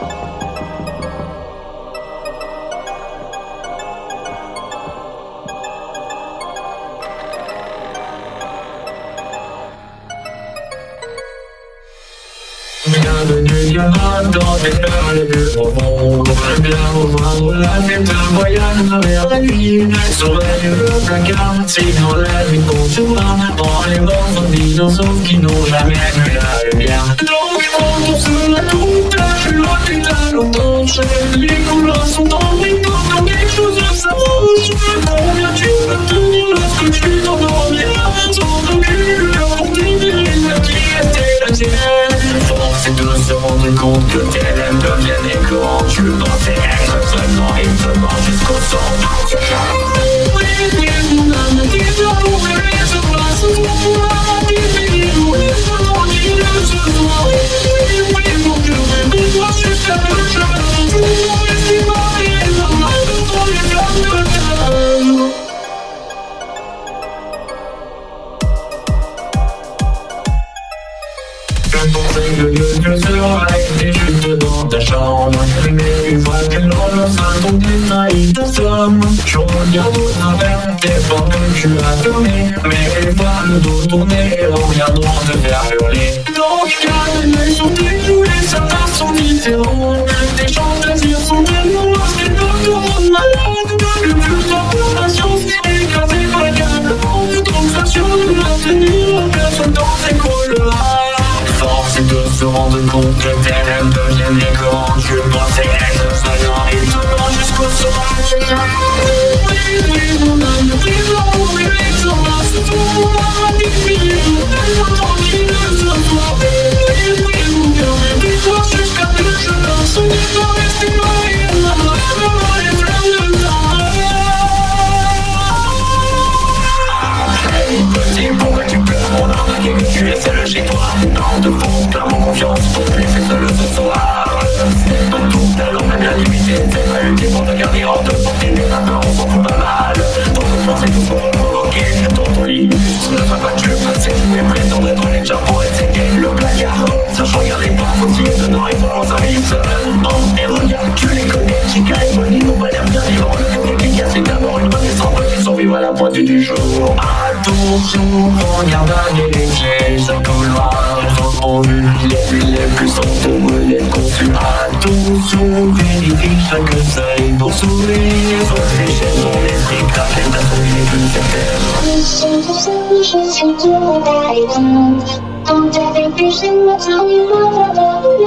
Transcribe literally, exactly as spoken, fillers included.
Bienvenue, bienvenue dans tes peurs les plus profondes. Bien rejoindre la fête d'un voyage vers la nuit. Surveille le placard, sinon la nuit contourne. Dans les morts dinosaures qui n'ont jamais vu la lumière. Donc quand on se la tourne, je suis là, t'es là, longtemps. Les couleurs sont en rideau, quand quelque chose s'approche. Combien tu peux tenir lorsque tu t'endormiras? Sans aucune pour t'aider, la qui était la tienne. C'est de se rendre compte que tes rêves deviennent éclats. Tu pensais être seulement et seulement jusqu'au sang. Oui, oui, mon âme dit de l'ouvrir et se place pour moi. Oui, oui, oui, seulement dit de ce soir. Oui, oui, mon cœur est moi jusqu'à le chemin. Pour rester marié, normal dans les flammes de terre. Je pensais que Dieu serait juste dans ta chambre. Mais une fois que l'on sein ton détail ta somme, je regarde au travers tes portes que tu as fermées. Mais une fois le dos tourné, on viendra te faire hurler. Donc garde l'œil sur tes joues, les certains sont différents. Tes fantasies sont tellement lorsqu'elles peuvent te rendre malade. Le plus de patience est écrasé par le câble. Donc s'assure de maintenir personne dans tes couloirs. Force est de se rendre compte que tes rêves deviennent écœurants. Tu pensais être seulement et seulement jusqu'au sauvage. Oui, oui, mon âme ne prie pas pour les s'embrasse pour moi. Des milliers de tellement tranquille ce soir. Oui, oui, mon cœur est toi jusqu'à ce que je lance. On n'est pas resté marié, maman, maman, les flammes de temps. Hey, petit, pourquoi tu pleures mon âme? Que tu es seul chez toi. Non, de fond, clairement confiance pour plus c'est seul ce soir. Dans tout talent, même la limité, c'est pas utile pour te garder hors de portée. Mais maintenant, on s'en fout pas mal. Ton confiance est tout pour provoquer. Dans ton lit, ne sois pas tu passer. Tu es présent d'être les gens pour essayer le placard. Sachant regarder pas possible, dedans ils vont en arriver seulement. Et regarde, tu les connais, Chica et Bonnie n'ont pas l'air bien vivants. Le public a c'est d'abord une connaissance qui survivent à la pointe du jour. Attention, regarde à léger, ce couloir. Au vu les plus les plus sombres, les conçus. Attention, vérifie chaque seuil pour sourire. Soit les chaînes dans l'esprit, car les personnes les plus certaines. Je sais que ça je suis tout à éteindre. Quand t'avais plus, c'est moi, t'as mis ma voix.